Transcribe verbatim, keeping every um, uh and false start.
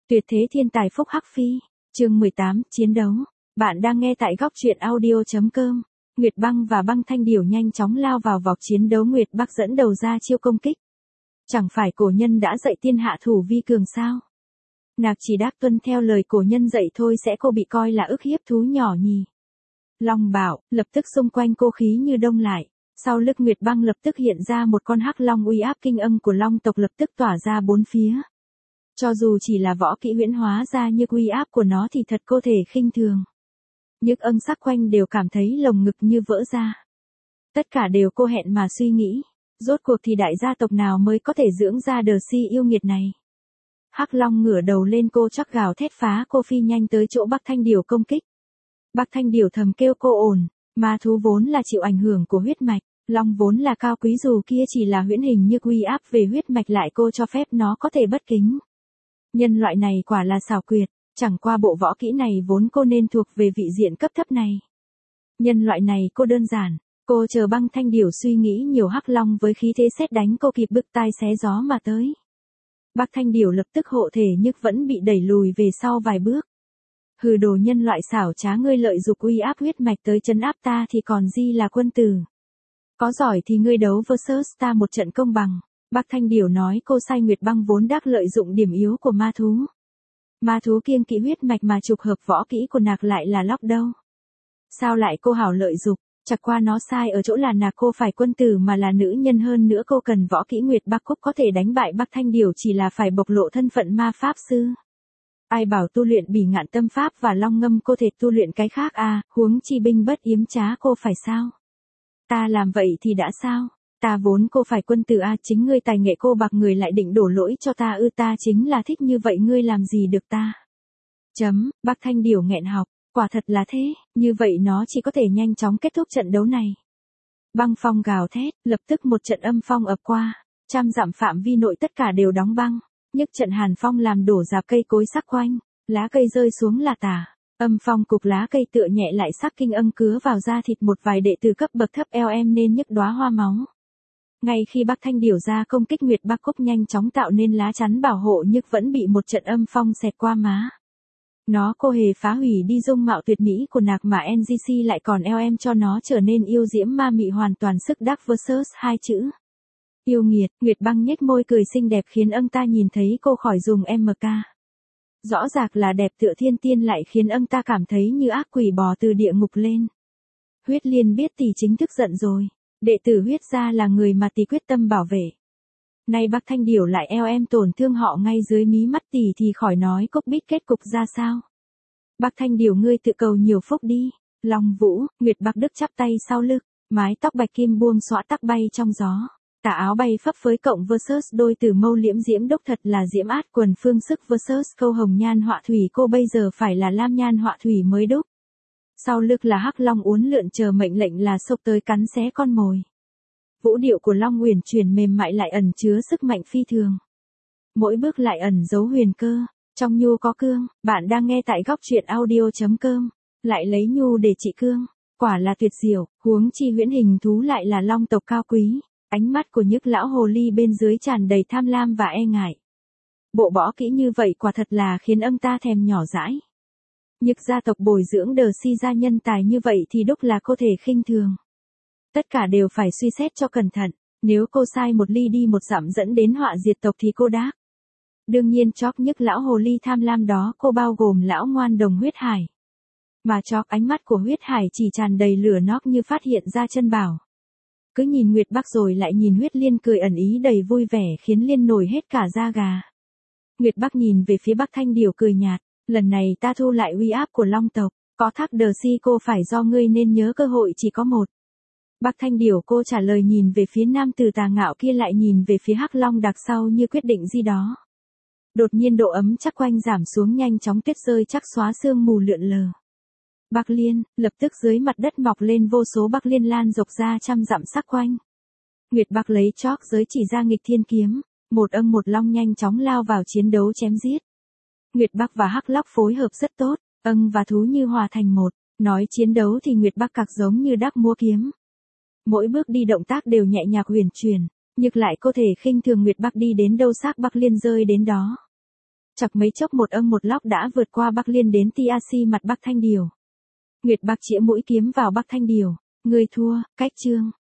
Tuyệt thế thiên tài Phúc Hắc Phi, chương mười tám, chiến đấu. Bạn đang nghe tại góc truyện audio.com. Nguyệt Băng và Băng Thanh Điểu nhanh chóng lao vào vòng chiến đấu. Nguyệt Bắc dẫn đầu ra chiêu công kích. Chẳng phải cổ nhân đã dạy tiên hạ thủ vi cường sao? Nạc chỉ đáp tuân theo lời cổ nhân dạy thôi, sẽ cô bị coi là ức hiếp thú nhỏ nhì. Long bảo, lập tức xung quanh cô khí như đông lại. Sau lưng Nguyệt Băng lập tức hiện ra một con hắc long, uy áp kinh âm của long tộc lập tức tỏa ra bốn phía. Cho dù chỉ là võ kỹ huyễn hóa ra như uy áp của nó thì thật có thể khinh thường. Nhức âng sắc quanh đều cảm thấy lồng ngực như vỡ ra. Tất cả đều cô hẹn mà suy nghĩ. Rốt cuộc thì đại gia tộc nào mới có thể dưỡng ra đờ si yêu nghiệt này. Hắc long ngửa đầu lên, cô chắc gào thét phá cô phi nhanh tới chỗ Bắc Thanh Điểu công kích. Bắc Thanh Điểu thầm kêu cô ổn, ma thú vốn là chịu ảnh hưởng của huyết mạch, long vốn là cao quý, dù kia chỉ là huyễn hình như uy áp về huyết mạch lại cô cho phép nó có thể bất kính. Nhân loại này quả là xảo quyệt, chẳng qua bộ võ kỹ này vốn cô nên thuộc về vị diện cấp thấp này. Nhân loại này cô đơn giản, cô chờ Băng Thanh Điểu suy nghĩ nhiều. Hắc long với khí thế sét đánh cô kịp bực tai xé gió mà tới. Bắc Thanh Điểu lập tức hộ thể nhưng vẫn bị đẩy lùi về sau vài bước. Hừ, đồ nhân loại xảo trá, ngươi lợi dụng uy áp huyết mạch tới trấn áp ta thì còn gì là quân tử. Có giỏi thì ngươi đấu versus ta một trận công bằng. Bắc Thanh Điểu nói cô sai. Nguyệt Băng vốn đắc lợi dụng điểm yếu của ma thú. Ma thú kiêng kỵ huyết mạch mà trục hợp võ kỹ của nạc lại là lóc đâu. Sao lại cô hảo lợi dụng? Chặt qua nó sai ở chỗ là nạc cô phải quân tử mà là nữ nhân, hơn nữa cô cần võ kỹ. Nguyệt Bắc Cúc có thể đánh bại Bắc Thanh Điểu chỉ là phải bộc lộ thân phận ma pháp sư. Ai bảo tu luyện bỉ ngạn tâm pháp và long ngâm cô thể tu luyện cái khác à, huống chi binh bất yếm trá cô phải sao? Ta làm vậy thì đã sao? Ta vốn cô phải quân tử à, chính ngươi tài nghệ cô bạc người lại định đổ lỗi cho ta ư? Ta chính là thích như vậy, ngươi làm gì được ta? Chấm, Bắc Thanh Điểu nghẹn học, quả thật là thế, như vậy nó chỉ có thể nhanh chóng kết thúc trận đấu này. Băng phong gào thét, lập tức một trận âm phong ập qua, trăm dặm phạm vi nội tất cả đều đóng băng, nhức trận hàn phong làm đổ rạp cây cối sắc quanh, lá cây rơi xuống là tả. Âm phong cục lá cây tựa nhẹ lại sắc kinh âm cứa vào da thịt một vài đệ tử cấp bậc thấp eo em nên nhức đóa hoa máu. Ngay khi Bắc Thanh Điểu ra công kích, Nguyệt Bắc Cúc nhanh chóng tạo nên lá chắn bảo hộ nhưng vẫn bị một trận âm phong xẹt qua má. Nó cô hề phá hủy đi dung mạo tuyệt mỹ của nạc mà en giê xê lại còn eo em cho nó trở nên yêu diễm ma mị, hoàn toàn sức đắc versus hai chữ. Yêu nghiệt. Nguyệt Băng nhếch môi cười xinh đẹp khiến ông ta nhìn thấy cô khỏi dùng em ca. Rõ ràng là đẹp tựa thiên tiên lại khiến ông ta cảm thấy như ác quỷ bò từ địa ngục lên. Huyết Liên biết tỷ chính thức giận rồi. Đệ tử Huyết gia là người mà tỷ quyết tâm bảo vệ. Nay Bắc Thanh Điểu lại eo em tổn thương họ ngay dưới mí mắt tỷ thì khỏi nói Cúc biết kết cục ra sao. Bắc Thanh Điểu, ngươi tự cầu nhiều phúc đi. Long Vũ. Nguyệt Bắc Đức chắp tay sau lưng, mái tóc bạch kim buông xõa tắc bay trong gió. Tà áo bay phấp phới cộng versus đôi tử mâu liễm diễm đúc thật là diễm át quần phương sức versus câu hồng nhan họa thủy, cô bây giờ phải là lam nhan họa thủy mới đúc. Sau lưng là hắc long uốn lượn chờ mệnh lệnh là xộc tới cắn xé con mồi. Vũ điệu của long uyển chuyển mềm mại lại ẩn chứa sức mạnh phi thường. Mỗi bước lại ẩn giấu huyền cơ, trong nhu có cương. Bạn đang nghe tại góc truyện audio.com. Lại lấy nhu để trị cương, quả là tuyệt diệu, huống chi huyễn hình thú lại là long tộc cao quý. Ánh mắt của nhức lão hồ ly bên dưới tràn đầy tham lam và e ngại. Bộ võ kỹ như vậy quả thật là khiến ông ta thèm nhỏ dãi. Nhức gia tộc bồi dưỡng đờ si gia nhân tài như vậy thì đúc là cô thể khinh thường. Tất cả đều phải suy xét cho cẩn thận, nếu cô sai một ly đi một dặm dẫn đến họa diệt tộc thì cô đáp. Đương nhiên chóp nhức lão hồ ly tham lam đó cô bao gồm lão ngoan đồng Huyết Hải. Mà chóp ánh mắt của Huyết Hải chỉ tràn đầy lửa nóc như phát hiện ra chân bảo. Cứ nhìn Nguyệt Bắc rồi lại nhìn Huyết Liên cười ẩn ý đầy vui vẻ khiến Liên nổi hết cả da gà. Nguyệt Bắc nhìn về phía Bắc Thanh Điểu cười nhạt, lần này ta thu lại uy áp của long tộc, có thác đờ si cô phải do ngươi nên nhớ cơ hội chỉ có một. Bắc Thanh Điểu cô trả lời nhìn về phía nam tử tà ngạo kia lại nhìn về phía hắc long đặc sau như quyết định gì đó. Đột nhiên độ ấm chắc quanh giảm xuống nhanh chóng, tuyết rơi chắc xóa sương mù lượn lờ. Bắc Liên, lập tức dưới mặt đất mọc lên vô số Bắc Liên lan rộc ra trăm dặm sắc quanh. Nguyệt Bắc lấy chóp giới chỉ ra nghịch thiên kiếm, một âm một long nhanh chóng lao vào chiến đấu chém giết. Nguyệt Bắc và Hắc Lóc phối hợp rất tốt, âng và thú như hòa thành một, nói chiến đấu thì Nguyệt Bắc cặc giống như đắc múa kiếm. Mỗi bước đi động tác đều nhẹ nhàng huyền chuyển, nhưng lại có thể khinh thường. Nguyệt Bắc đi đến đâu xác Bắc Liên rơi đến đó. Chọc mấy chốc một âm một lóc đã vượt qua Bắc Liên đến tia si mặt Bắc Thanh Điều. Nguyệt Bắc chĩa mũi kiếm vào Bắc Thanh Điều. Ngươi thua, cách chương.